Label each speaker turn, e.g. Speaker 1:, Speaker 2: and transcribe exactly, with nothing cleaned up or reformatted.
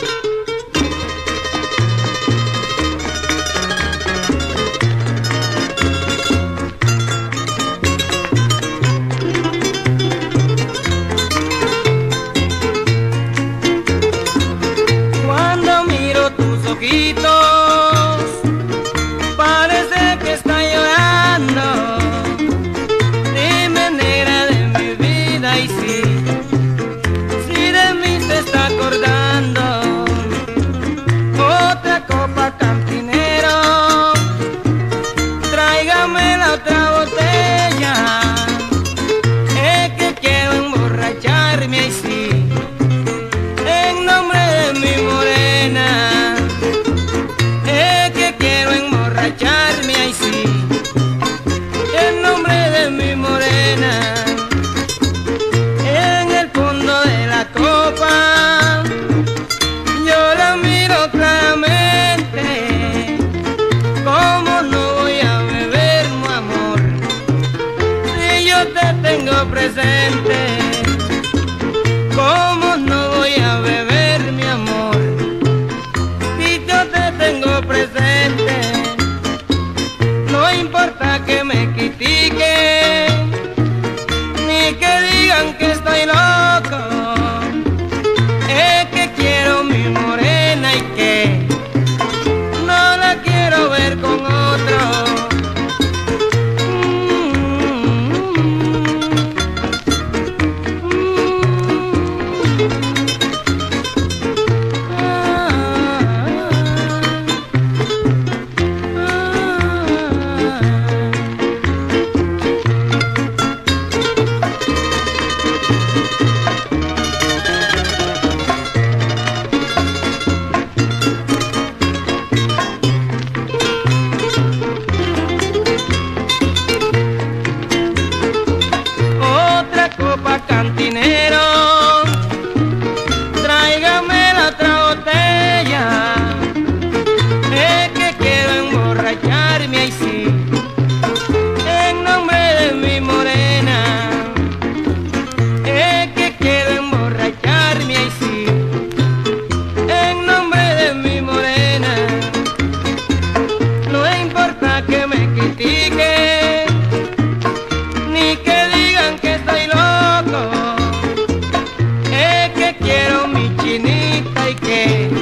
Speaker 1: Cuando miro tus ojitos, parece que está llorando. Dime, negra de mi vida, y si, si de mí te está acordando. Otra copa, cantinero, tráigame la otra botella. Es que quiero emborracharme, y sí, en nombre de mi morena. Es que quiero emborracharme, ay sí, en nombre de mi morena. En el fondo de la copa yo la miro claramente. ¿Cómo no voy a beber, mi amor, si yo te tengo presente? ¿Cómo no voy a beber, mi amor, si yo te tengo presente? No importa que me critiquen, ni que digan que estoy loco. Es que quiero mi morena y que no la quiero ver con otro. Otra copa, cantinero, tráigame la otra botella. Es que quiero emborracharme, ay sí, en nombre de mi morena. Es que quiero emborracharme, ay sí, en nombre de mi morena. No importa que me critiquen, ni que digan que estoy loco. Es que quiero mi chinita y que